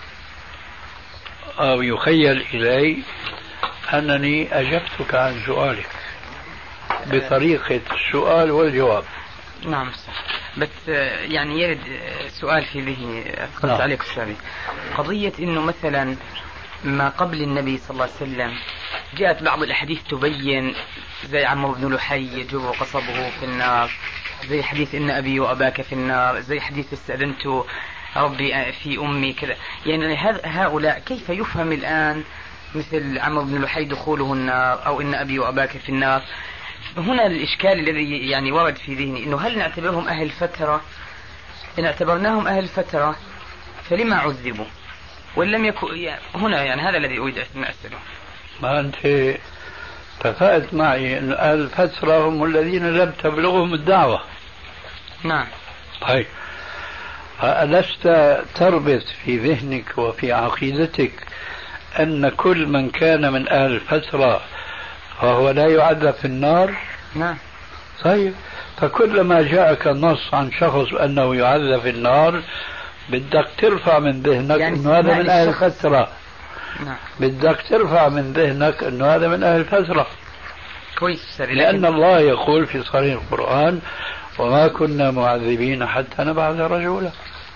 أو يخيل إلي أنني أجبتك عن سؤالك بطريقة السؤال والجواب. نعم صح. بس يعني يرد سؤال في ذهني أثقلت عليك أستاذي، قضية إنه مثلا ما قبل النبي صلى الله عليه وسلم جاءت بعض الأحاديث تبين زي عمرو بن لحي يجر قصبه في النار، زي حديث إن أبي وأباك في النار، زي حديث استأذنت ربي في أمي كذا. يعني هؤلاء كيف يفهم الآن مثل عمرو بن لحي دخوله النار أو إن أبي وأباك في النار؟ هنا الإشكال الذي يعني ورد في ذهني إنه هل نعتبرهم أهل فترة؟ إن اعتبرناهم أهل فترة فلما عذبوا؟ ولم يكن هنا يعني هذا الذي أريد أن أسأله. ما أنت اتفقت معي أن أهل الفترة هم الذين لم تبلغهم الدعوة. نعم. طيب ألست تربط في ذهنك وفي عقيدتك أن كل من كان من أهل الفترة فهو لا يعذب في النار؟ نعم. طيب فكلما جاءك النص عن شخص أنه يعذب في النار بدك ترفع من ذهنك يعني أنه هذا من أهل الفترة. نعم. بدك ترفع من ذهنك أنه هذا من أهل الفترة. كويس. لأن الله يقول في صريح القرآن وما كنا معذبين حتى نبعث رسولا.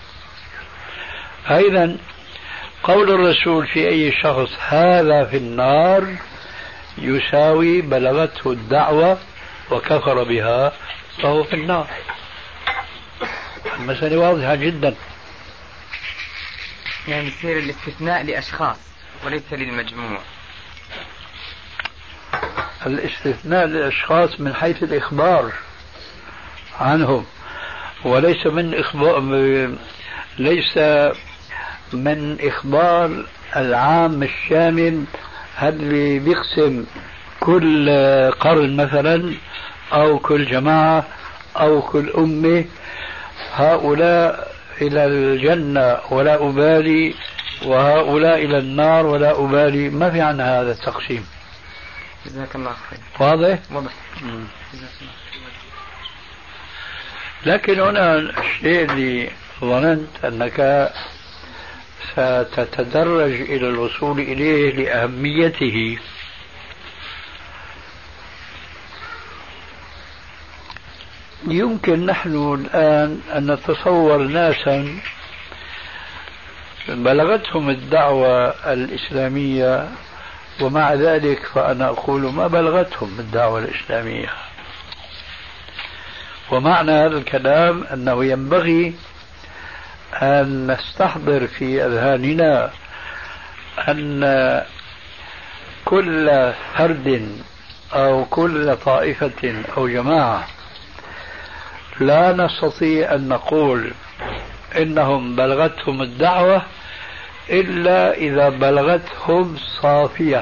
أيضا قول الرسول في أي شخص هذا في النار يساوي بلغته الدعوة وكفر بها فهو في النار. المسألة واضحة جدا. يعني يصير الاستثناء لأشخاص وليس للمجموع. الاستثناء للأشخاص من حيث الإخبار عنهم وليس من إخبار العام الشامل اللي بيقسم كل قرن مثلا أو كل جماعة أو كل أمة هؤلاء إلى الجنة ولا أبالي وهؤلاء إلى النار ولا أبالي. ما في عنا هذا التقسيم. جزاك الله خير. واضح؟ واضح. لكن هنا الشيء اللي ظننت أنك ستتدرج إلى الوصول إليه لأهميته يمكن نحن الآن أن نتصور ناسا بلغتهم الدعوة الإسلامية ومع ذلك فأنا أقول ما بلغتهم الدعوة الإسلامية. ومعنى هذا الكلام أنه ينبغي أن نستحضر في أذهاننا أن كل فرد أو كل طائفة أو جماعة لا نستطيع أن نقول إنهم بلغتهم الدعوة إلا إذا بلغتهم صافية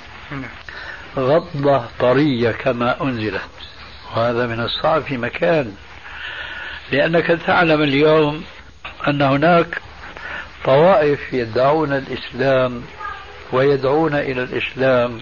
غضة طرية كما أنزلت. وهذا من الصعب في مكان، لأنك تعلم اليوم أن هناك طوائف يدعون الإسلام ويدعون إلى الإسلام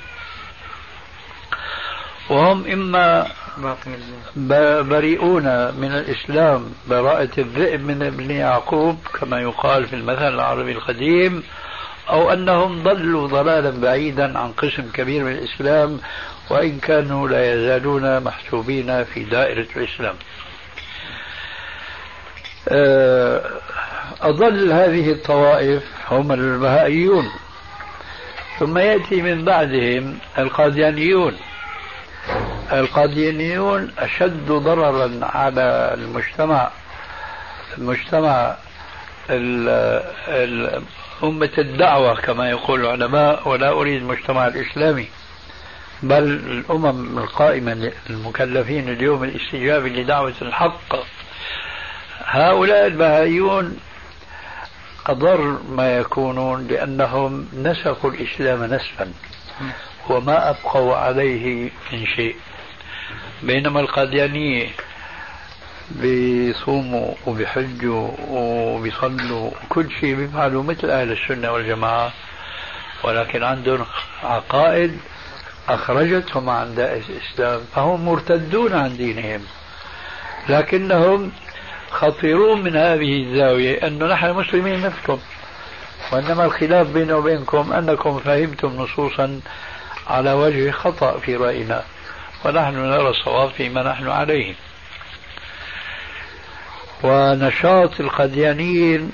وهم إما بريئون من الإسلام براءة الذئب من ابن يعقوب كما يقال في المثل العربي القديم، أو أنهم ضلوا ضلالا بعيدا عن قسم كبير من الإسلام وإن كانوا لا يزالون محسوبين في دائرة الإسلام. أضل هذه الطوائف هم البهائيون، ثم يأتي من بعدهم القاديانيون. القاديانيون أشد ضررا على المجتمع أمة الدعوة كما يقول العلماء، ولا أريد المجتمع الإسلامي بل الأمم القائمة المكلفين اليوم الاستجابة لدعوة الحق. هؤلاء البهائيون أضر ما يكونون لأنهم نسخوا الإسلام نسفا وما أبقوا عليه من شيء، بينما القاديانية بيصوموا وبيحجوا وبيصلوا كل شيء بيفعلوا مثل أهل السنة والجماعة، ولكن عندهم عقائد أخرجتهم عن دائرة الإسلام فهم مرتدون عن دينهم، لكنهم خطيرون من هذه الزاوية أنه نحن مسلمين مثلكم، وإنما الخلاف بيننا وبينكم أنكم فهمتم نصوصا على وجه خطأ في رأينا ونحن نرى الصواب فيما نحن عليه. ونشاط القاديانيين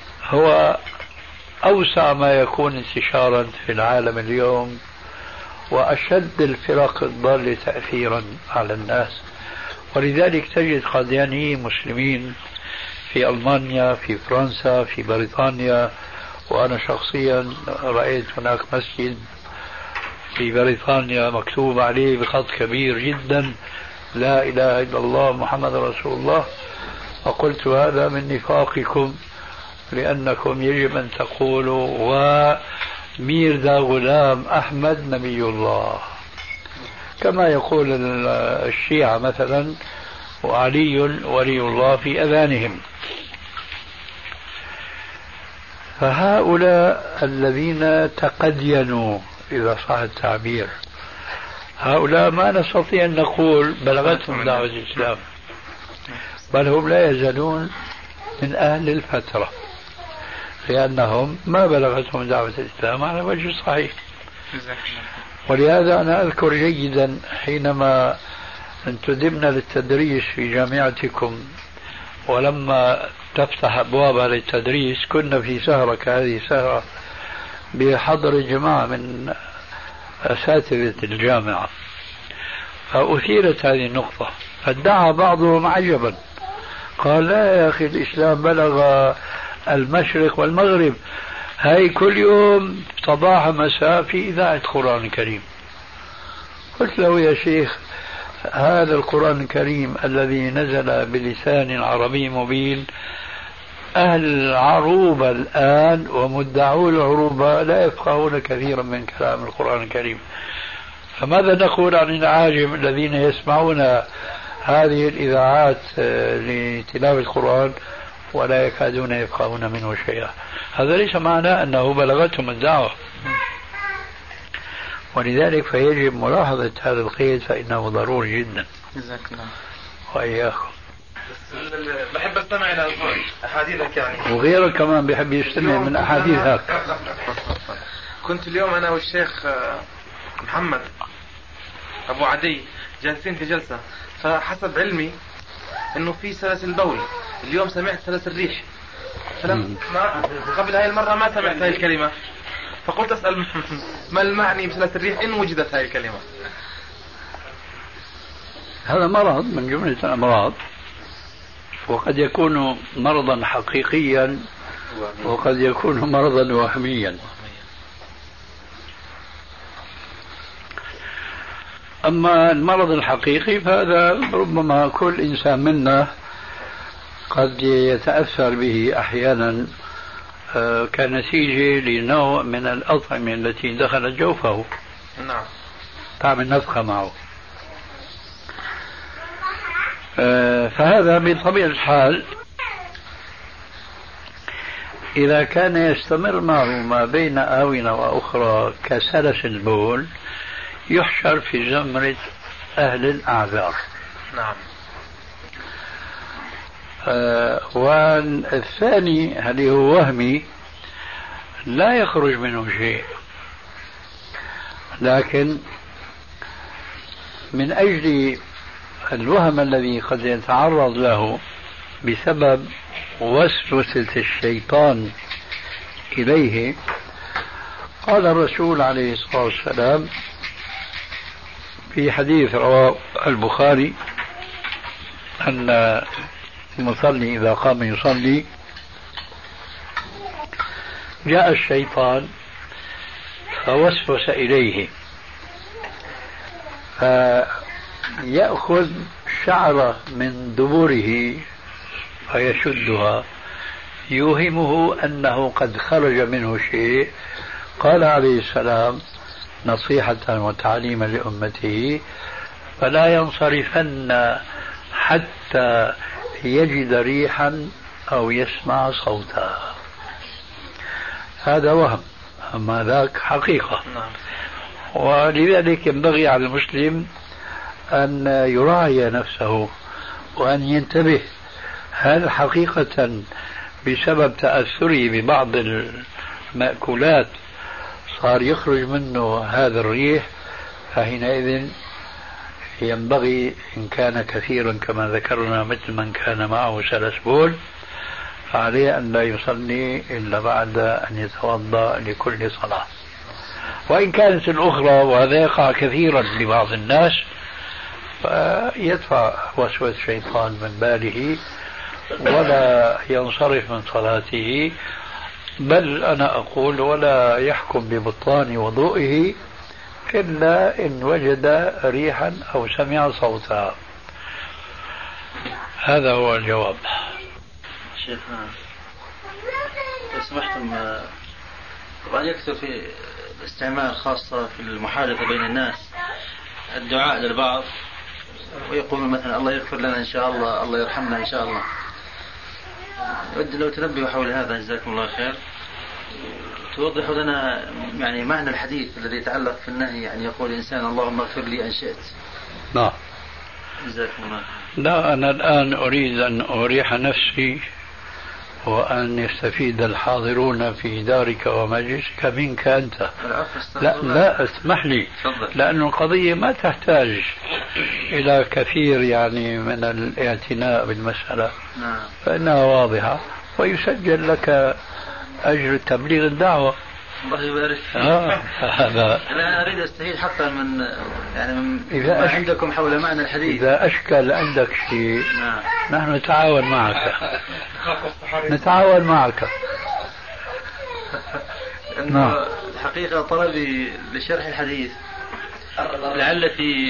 هو أوسع ما يكون انتشارا في العالم اليوم، وأشد الفرق الضالة تأثيرا على الناس. ولذلك تجد قاديانيين مسلمين في ألمانيا، في فرنسا، في بريطانيا. وأنا شخصيا رأيت هناك مسجد في بريطانيا مكتوب عليه بخط كبير جدا لا إله إلا الله محمد رسول الله. فقلت هذا من نفاقكم، لأنكم يجب أن تقولوا وميرزا غلام أحمد نبي الله، كما يقول الشيعة مثلا وعلي ولي الله في أذانهم. فهؤلاء الذين تقدينوا إذا صح التعبير، هؤلاء ما نستطيع أن نقول بلغتهم دعوة الإسلام، بل هم لا يزالون من أهل الفترة، لأنهم ما بلغتهم دعوة الإسلام على وجه الصحيح. ولهذا أنا أذكر جيدا حينما انتدبنا للتدريس في جامعتكم، ولما تفتح أبوابها للتدريس كنا في سهرة كهذه السهرة بحضر جماعة من أساتذة الجامعة، فأثيرت هذه النقطة، فادعى بعضهم عجبا، قال لا يا أخي الإسلام بلغ المشرق والمغرب، هاي كل يوم صباح مساء في إذاعة القرآن الكريم. قلت له يا شيخ هذا القرآن الكريم الذي نزل بلسان عربي مبين، أهل العروبة الآن ومدعو العروبة لا يفقهون كثيرا من كلام القرآن الكريم، فماذا نقول عن العاجم الذين يسمعون هذه الإذاعات لتلاوة القرآن ولا يكادون يفقهون منه شيئا؟ هذا ليس معناه أنه بلغتهم الدعوة. ولذلك فيجب ملاحظة هذا القيد، فإنه ضروري جدا. جزاك الله. وإياكم. بحب استمع إلى أحاديثك يعني، وغيرك كمان بيحب يستمع من أحاديثك. كنت اليوم أنا والشيخ محمد أبو عدي جالسين في جلسة، فحسب علمي إنه في سلاسل بول. اليوم سمعت سلاسل ريح، فلما قبل هاي المرة ما سمعت هاي الكلمة، فقلت أسأل ما المعني بسلاسل الريح إن وجدت هاي الكلمة؟ هذا مرض من جملة الأمراض، وقد يكون مرضا حقيقيا وقد يكون مرضا وهميا. أما المرض الحقيقي فهذا ربما كل إنسان منا قد يتأثر به أحيانا كنتيجة لنوع من الأطعمة التي دخلت جوفه. نعم. تعمل نفخة معه. فهذا بطبيعة الحال إذا كان يستمر معه ما بين آونة وأخرى كسلس البول يحشر في زمرة أهل الأعذار. نعم. والثاني هل هو وهمي لا يخرج منه شيء، لكن من أجل الوهم الذي قد يتعرض له بسبب وسوسة الشيطان إليه، قال الرسول عليه الصلاة والسلام في حديث رواه البخاري أن المصلي إذا قام يصلي جاء الشيطان فوسوس إليه فيأخذ شعرة من دبره فيشدها يوهمه أنه قد خرج منه شيء. قال عليه السلام نصيحة وتعليما لأمته فلا ينصرفن حتى يجد ريحا أو يسمع صوتا. هذا وهم، أما ذاك حقيقة. ولذلك ينبغي على المسلم أن يراعي نفسه وأن ينتبه، هل حقيقة بسبب تأثره ببعض المأكولات صار يخرج منه هذا الريح، فحينئذ ينبغي إن كان كثيرا كما ذكرنا مثل من كان معه سلس بول فعليه أن لا يصلي إلا بعد أن يتوضأ لكل صلاة. وإن كانت الأخرى، وهذا يقع كثيرا لبعض الناس، فيدفع وسوسة الشيطان من باله ولا ينصرف من صلاته، بل أنا أقول ولا يحكم ببطلان وضوئه إلا إن وجد ريحا أو سمع صوتا. هذا هو الجواب. شيخنا لو سمحتم، طبعا يكثر في الاستعمال خاصة في المحادثة بين الناس الدعاء للبعض، ويقول مثلا الله يغفر لنا إن شاء الله، الله يرحمنا إن شاء الله. أود لو تنبهوا حول هذا جزاكم الله خير، توضحوا لنا يعني معنى الحديث الذي يتعلق في النهي، يعني يقول الإنسان اللهم اغفر لي إن شئت. نعم. جزاكم الله. لا، أنا الآن أريد أن أريح نفسي وأن يستفيد الحاضرون في دارك ومجلسك منك أنت. لا اسمح لي، لأن القضية ما تحتاج إلى كثير يعني من الاعتناء بالمسألة، فإنها واضحة، ويسجل لك أجر تبليغ الدعوة. الله يبارك فيك. هذا أنا أريد أستفيد حتى من يعني من ما عندكم حول معنى الحديث. إذا أشكل عندك شيء نحن نتعاون معك. نتعاون معك. إنه الحقيقة طلبي لشرح الحديث لعل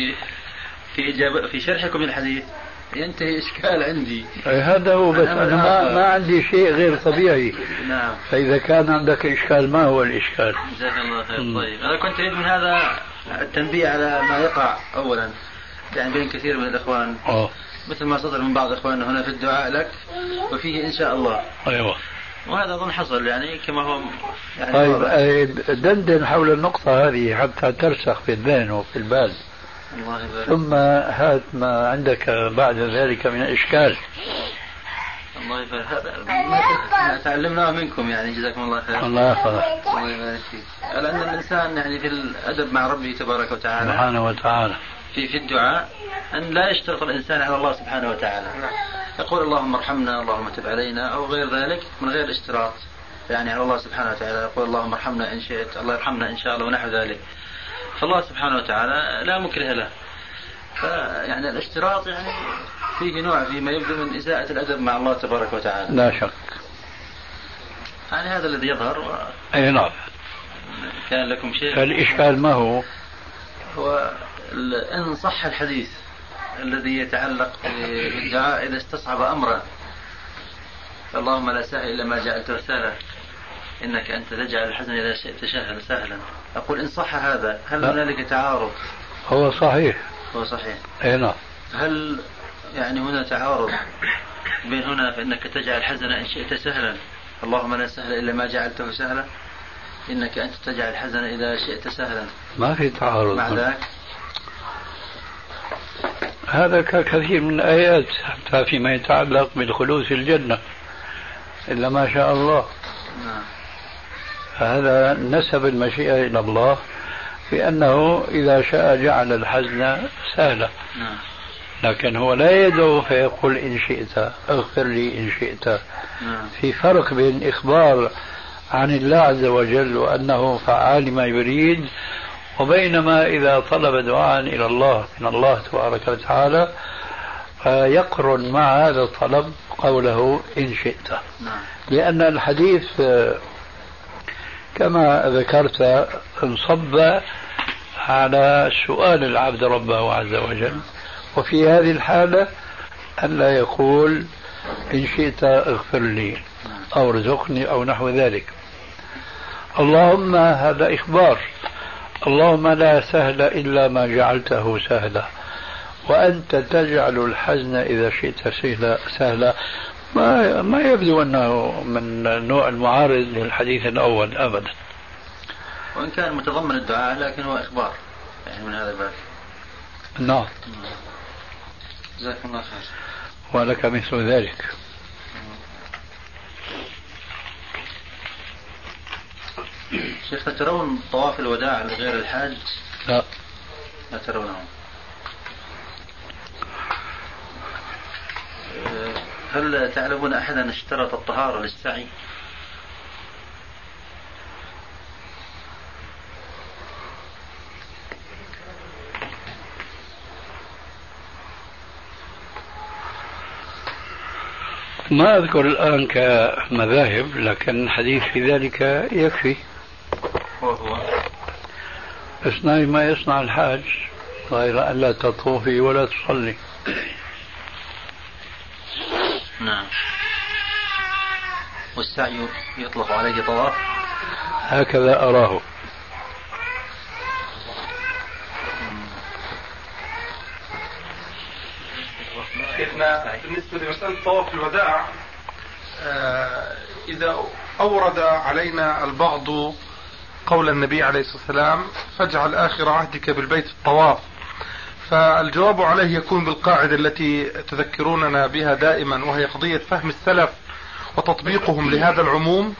في شرحكم للحديث ينتهي إشكال عندي. هذا هو، بس أنا ما عندي شيء غير طبيعي. نعم. فإذا كان عندك إشكال، ما هو الإشكال؟ جزاك الله خير. طيب أنا كنت أريد من هذا التنبيه على ما يقع أولا يعني بين كثير من الإخوان، مثل ما صدر من بعض إخواننا هنا في الدعاء لك وفيه إن شاء الله. أيوة. وهذا أظن حصل يعني كما هو يعني. طيب دندن حول النقطة هذه حتى ترسخ في الذهن وفي البال. الله يبارك. ثم هات ما عندك بعد ذلك من إشكال. الله يبارك. هذا تعلمناه منكم يعني جزاكم الله خير. الله يحفظك. الله يبارك فيك. لأن الإنسان يعني في الأدب مع ربه تبارك وتعالى سبحانه وتعالى في الدعاء أن لا يشترط الإنسان على الله سبحانه وتعالى. يقول اللهم ارحمنا، اللهم تب علينا، أو غير ذلك من غير اشتراط يعني على الله سبحانه وتعالى. يقول اللهم ارحمنا إن شئت، الله يرحمنا إن شاء الله، ونحو ذلك. فالله سبحانه وتعالى لا مكره له. فيعني الاشتراط يعني فيه نوع فيما يبدو من إساءة الأدب مع الله تبارك وتعالى. لا شك. يعني هذا الذي يظهر. أي نعم. كان لكم شيء. الإشكال ما هو إن صح الحديث الذي يتعلق بالدعاء إذا استصعب أمرا، اللهم لا سهل إلا ما جعلته سهلا، إنك أنت تجعل الحزن إذا شئت سهلا. أقول إن صح هذا، هل هنالك تعارض؟ هو صحيح. هو صحيح. أي نعم. هل يعني هنا تعارض بين هنا فإنك تجعل الحزن إن شئت سهلا، اللهم لا سهل إلا ما جعلته سهلا، إنك أنت تجعل الحزن إذا شئت سهلا؟ ما في تعارض مع ذاك. هذا كثير من الآيات حتى فيما يتعلق بالخلود في الجنة إلا ما شاء الله. نعم. هذا نسب المشيئة إلى الله بأنه إذا شاء جعل الحزن سهلا. نعم. لكن هو لا يدعو فيقول إن شئت اغفر لي إن شئت. نعم. في فرق بين إخبار عن الله عز وجل وأنه فعال ما يريد، وبينما إذا طلب دعاء إلى الله من الله تبارك وتعالى يقرن مع هذا الطلب قوله إن شئت. نعم. لأن الحديث كما ذكرت انصب على سؤال العبد ربه عز وجل، وفي هذه الحالة ألا يقول إن شئت اغفر لي أو ارزقني أو نحو ذلك. اللهم هذا إخبار، اللهم لا سهل إلا ما جعلته سهلا، وأنت تجعل الحزن إذا شئت سهلا. ما يبدو أنه من نوع المعارض للحديث الأول أبدا، وإن كان متضمن الدعاء لكن هو إخبار يعني من هذا الباب. نعم. جزاكم الله خير. ولك مثل ذلك. شيخ ترون طواف الوداع لغير الحاج؟ لا. لا ترونه. هل تعلمون أحدا اشترط الطهارة للسعي؟ ما أذكر الآن كمذاهب، لكن الحديث في ذلك يكفي. وهو اصنعي ما يصنع الحاج غير أن لا تطوفي ولا تصلي. نعم. والسعي يطلق عليه طواف؟ هكذا أراه. شيخنا بالنسبة لمسألة طواف الوداع، إذا أورد علينا البعض قول النبي عليه الصلاة والسلام فاجعل آخر عهدك بالبيت الطواف، فالجواب عليه يكون بالقاعدة التي تذكروننا بها دائما، وهي قضية فهم السلف وتطبيقهم لهذا العموم.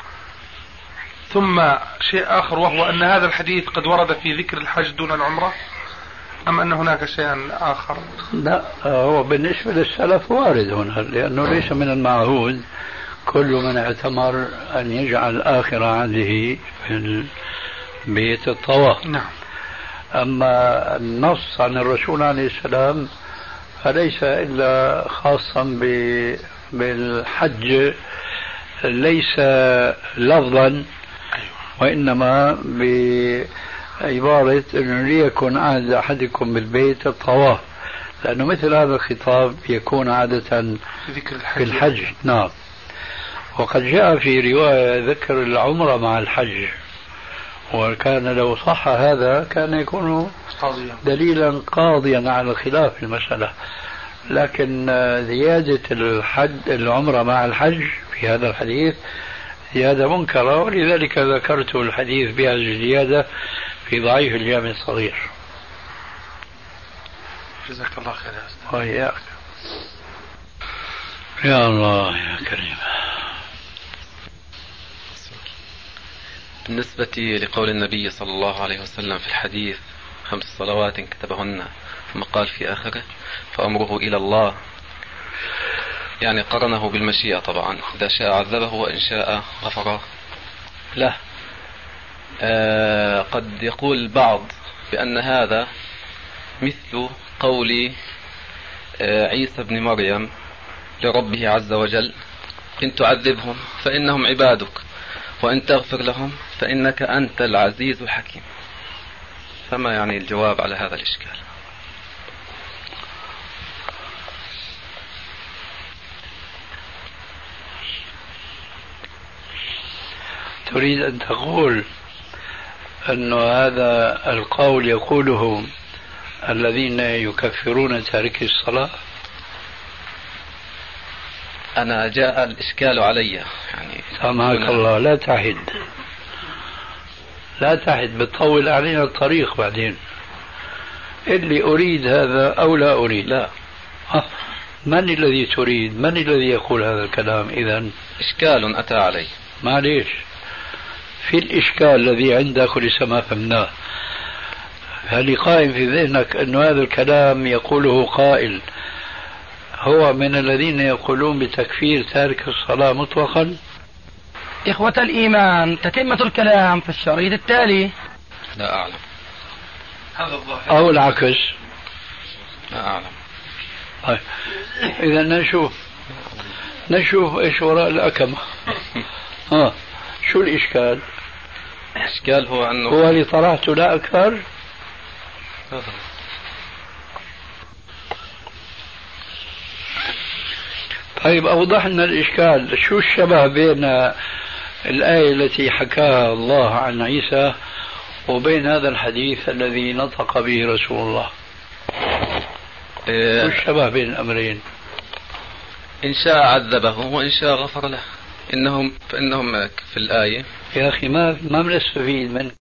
ثم شيء آخر، وهو أن هذا الحديث قد ورد في ذكر الحج دون العمرة، أم أن هناك شيئا آخر؟ لا، هو بالنسبة للسلف وارد هنا، لأنه ليس من المعهود كل من اعتمر أن يجعل آخر عهده في بيت الطواف. نعم. أما النص عن الرسول عليه السلام فليس إلا خاصا بالحج، ليس لفظا وإنما بعبارة أنه ليكن عهد أحدكم بالبيت الطواف، لأنه مثل هذا الخطاب يكون عادة في الحج. نعم. وقد جاء في رواية ذكر العمرة مع الحج، وكان لو صح هذا كان يكون دليلا قاضيا على الخلاف في المسألة، لكن زيادة العمرة مع الحج في هذا الحديث زيادة منكرة، ولذلك ذكرت الحديث بهذه الزيادة في ضعيف الجامع الصغير. جزاك الله خير يا أستاذ. وإياك. يا الله يا كريم. بالنسبة لقول النبي صلى الله عليه وسلم في الحديث 5 صلوات كتبهن، ثم قال في آخره فأمره إلى الله، يعني قرنه بالمشيئة طبعا، إذا شاء عذبه وإن شاء غفر له. قد يقول البعض بأن هذا مثل قول عيسى بن مريم لربه عز وجل إن تعذبهم فإنهم عبادك وإن تغفر لهم فإنك أنت العزيز الحكيم. فما يعني الجواب على هذا الإشكال؟ تريد أن تقول أن هذا القول يقوله الذين يكفرون تارك الصلاة؟ أنا جاء الإشكال علي يعني. سامحك الله، لا تعهد، لا تعهد، بتطول علينا الطريق بعدين. اللي أريد هذا أو لا أريد. لا. من الذي تريد؟ من الذي يقول هذا الكلام؟ إذن إشكال أتى علي. معليش، في الإشكال الذي عندك ولسه ما فهمناه، هل قائم في ذهنك أن هذا الكلام يقوله قائل هو من الذين يقولون بتكفير تارك الصلاة مطلقا؟ إخوة الإيمان، تتمة الكلام في الشريط التالي. لا أعلم. هذا الظاهر أو العكس؟ لا أعلم. طيب إذا نشوف إيش وراء الأكمة. شو الإشكال؟ الإشكال هو أنه هو اللي طرحته لا أكثر. طيب أوضح لنا الإشكال. شو الشبه بين الآية التي حكاها الله عن عيسى وبين هذا الحديث الذي نطق به رسول الله؟ شو الشبه بين الأمرين؟ إن شاء عذبه وإن شاء غفر له. فإنهم في الآية يا أخي ما بنستفيد من